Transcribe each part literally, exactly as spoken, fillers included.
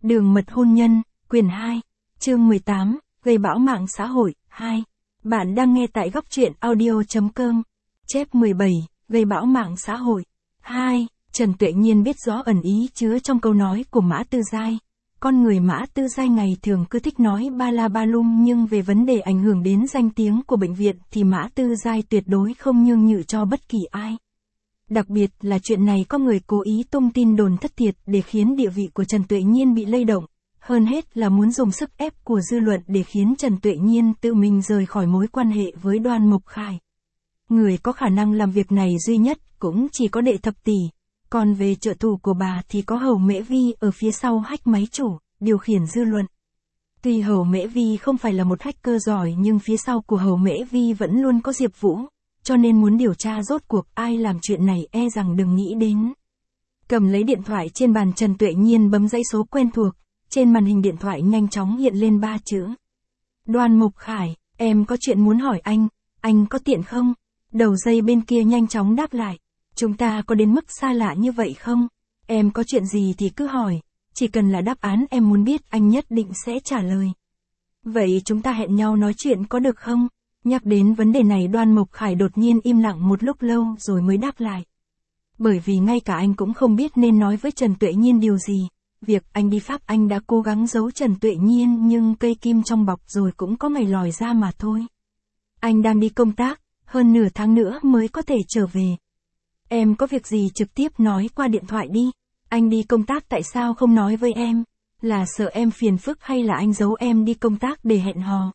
Đường mật hôn nhân, quyển hai, chương mười tám, gây bão mạng xã hội, hai. Bạn đang nghe tại góc truyện audio.com. Chép mười bảy, gây bão mạng xã hội, hai. Trần Tuệ Nhiên biết rõ ẩn ý chứa trong câu nói của Mã Tư Giai. Con người Mã Tư Giai ngày thường cứ thích nói ba la ba lung, nhưng về vấn đề ảnh hưởng đến danh tiếng của bệnh viện thì Mã Tư Giai tuyệt đối không nhường nhịn cho bất kỳ ai. Đặc biệt là chuyện này có người cố ý tung tin đồn thất thiệt để khiến địa vị của Trần Tuệ Nhiên bị lay động. Hơn hết là muốn dùng sức ép của dư luận để khiến Trần Tuệ Nhiên tự mình rời khỏi mối quan hệ với Đoan Mộc Khải. Người có khả năng làm việc này duy nhất cũng chỉ có Đệ Thập Tỷ. Còn về trợ thủ của bà thì có Hầu Mễ Vi ở phía sau hack máy chủ, điều khiển dư luận. Tuy Hầu Mễ Vi không phải là một hacker giỏi, nhưng phía sau của Hầu Mễ Vi vẫn luôn có Diệp Vũ, cho nên muốn điều tra rốt cuộc ai làm chuyện này e rằng đừng nghĩ đến. Cầm lấy điện thoại trên bàn, Trần Tuệ Nhiên bấm dãy số quen thuộc, trên màn hình điện thoại nhanh chóng hiện lên ba chữ. Đoan Mộc Khải, em có chuyện muốn hỏi anh, anh có tiện không? Đầu dây bên kia nhanh chóng đáp lại. Chúng ta có đến mức xa lạ như vậy không? Em có chuyện gì thì cứ hỏi, chỉ cần là đáp án em muốn biết anh nhất định sẽ trả lời. Vậy chúng ta hẹn nhau nói chuyện có được không? Nhắc đến vấn đề này, Đoan Mộc Khải đột nhiên im lặng một lúc lâu rồi mới đáp lại. Bởi vì ngay cả anh cũng không biết nên nói với Trần Tuệ Nhiên điều gì. Việc anh đi Pháp anh đã cố gắng giấu Trần Tuệ Nhiên, nhưng cây kim trong bọc rồi cũng có ngày lòi ra mà thôi. Anh đang đi công tác, hơn nửa tháng nữa mới có thể trở về. Em có việc gì trực tiếp nói qua điện thoại đi. Anh đi công tác tại sao không nói với em? Là sợ em phiền phức hay là anh giấu em đi công tác để hẹn hò?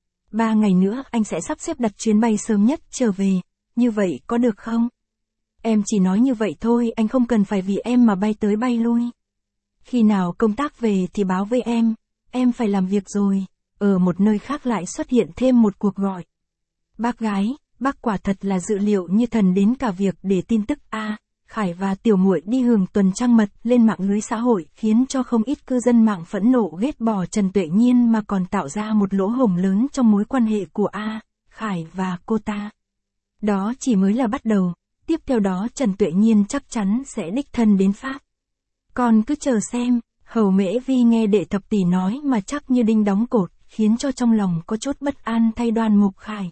Ba ngày nữa anh sẽ sắp xếp đặt chuyến bay sớm nhất trở về, như vậy có được không? Em chỉ nói như vậy thôi, anh không cần phải vì em mà bay tới bay lui. Khi nào công tác về thì báo với em, em phải làm việc rồi. Ở một nơi khác lại xuất hiện thêm một cuộc gọi. Bác gái, bác quả thật là dự liệu như thần đến cả việc để tin tức A, Khải và Tiểu Muội đi hưởng tuần trăng mật lên mạng lưới xã hội khiến cho không ít cư dân mạng phẫn nộ ghét bỏ Trần Tuệ Nhiên, mà còn tạo ra một lỗ hổng lớn trong mối quan hệ của A, Khải và cô ta. Đó chỉ mới là bắt đầu, tiếp theo đó Trần Tuệ Nhiên chắc chắn sẽ đích thân đến Pháp. Còn cứ chờ xem. Hầu Mễ Vi nghe Đệ Thập Tỷ nói mà chắc như đinh đóng cột, khiến cho trong lòng có chút bất an thay Đoan Mộc Khải.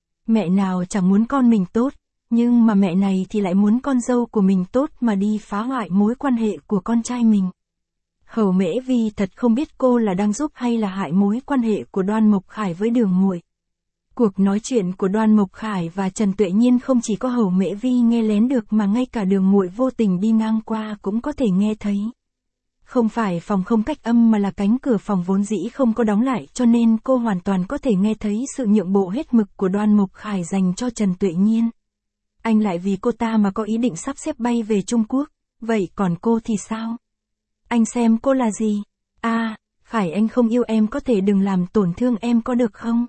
Mẹ nào chẳng muốn con mình tốt, nhưng mà mẹ này thì lại muốn con dâu của mình tốt mà đi phá hoại mối quan hệ của con trai mình. Hầu Mễ Vi thật không biết cô là đang giúp hay là hại mối quan hệ của Đoan Mộc Khải với Đường Muội. Cuộc nói chuyện của Đoan Mộc Khải và Trần Tuệ Nhiên không chỉ có Hầu Mễ Vi nghe lén được, mà ngay cả Đường Muội vô tình đi ngang qua cũng có thể nghe thấy. Không phải phòng không cách âm mà là cánh cửa phòng vốn dĩ không có đóng lại, cho nên cô hoàn toàn có thể nghe thấy sự nhượng bộ hết mực của Đoan Mộc Khải dành cho Trần Tuệ Nhiên. Anh lại vì cô ta mà có ý định sắp xếp bay về Trung Quốc, vậy còn cô thì sao? Anh xem cô là gì? À, Khải, anh không yêu em, có thể đừng làm tổn thương em có được không?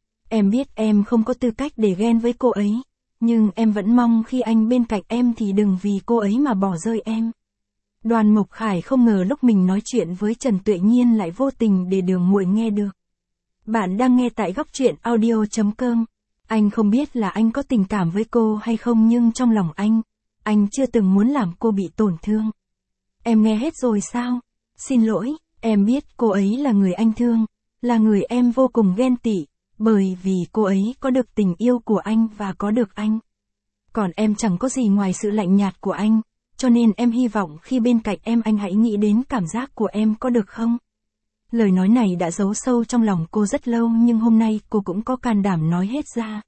Em biết em không có tư cách để ghen với cô ấy, nhưng em vẫn mong khi anh bên cạnh em thì đừng vì cô ấy mà bỏ rơi em. Đoan Mộc Khải không ngờ lúc mình nói chuyện với Trần Tuệ Nhiên lại vô tình để Đường Muội nghe được. Bạn đang nghe tại góc truyện audio.com. Anh không biết là anh có tình cảm với cô hay không, nhưng trong lòng anh, anh chưa từng muốn làm cô bị tổn thương. Em nghe hết rồi sao? Xin lỗi, em biết cô ấy là người anh thương, là người em vô cùng ghen tị, bởi vì cô ấy có được tình yêu của anh và có được anh. Còn em chẳng có gì ngoài sự lạnh nhạt của anh, cho nên em hy vọng khi bên cạnh em anh hãy nghĩ đến cảm giác của em có được không? Lời nói này đã giấu sâu trong lòng cô rất lâu, nhưng hôm nay cô cũng có can đảm nói hết ra.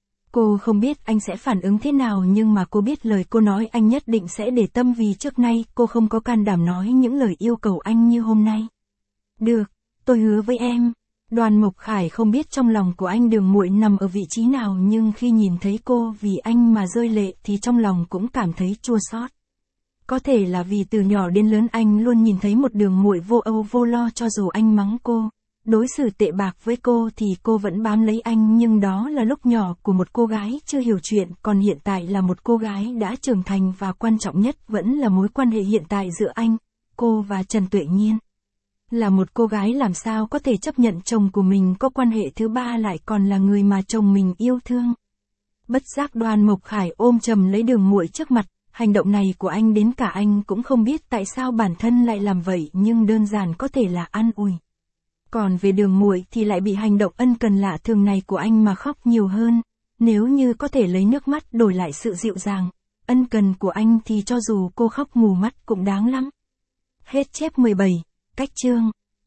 Cô không biết anh sẽ phản ứng thế nào, nhưng mà cô biết lời cô nói anh nhất định sẽ để tâm, vì trước nay cô không có can đảm nói những lời yêu cầu anh như hôm nay. Được, tôi hứa với em. Đoan Mộc Khải không biết trong lòng của anh Đường Muội nằm ở vị trí nào, nhưng khi nhìn thấy cô vì anh mà rơi lệ thì trong lòng cũng cảm thấy chua xót. Có thể là vì từ nhỏ đến lớn anh luôn nhìn thấy một Đường Muội vô âu vô lo, cho dù anh mắng cô, đối xử tệ bạc với cô thì cô vẫn bám lấy anh, nhưng đó là lúc nhỏ của một cô gái chưa hiểu chuyện, còn hiện tại là một cô gái đã trưởng thành, và quan trọng nhất vẫn là mối quan hệ hiện tại giữa anh, cô và Trần Tuệ Nhiên. Là một cô gái làm sao có thể chấp nhận chồng của mình có quan hệ thứ ba, lại còn là người mà chồng mình yêu thương. Bất giác Đoan Mộc Khải ôm chầm lấy Đường Muội trước mặt, Hành động này của anh đến cả anh cũng không biết tại sao bản thân lại làm vậy, nhưng đơn giản có thể là an ủi. Còn về Đường Muội thì lại bị hành động ân cần lạ thường này của anh mà khóc nhiều hơn. Nếu như có thể lấy nước mắt đổi lại sự dịu dàng, ân cần của anh thì cho dù cô khóc mù mắt cũng đáng lắm. Hết chép mười bảy. Cách chương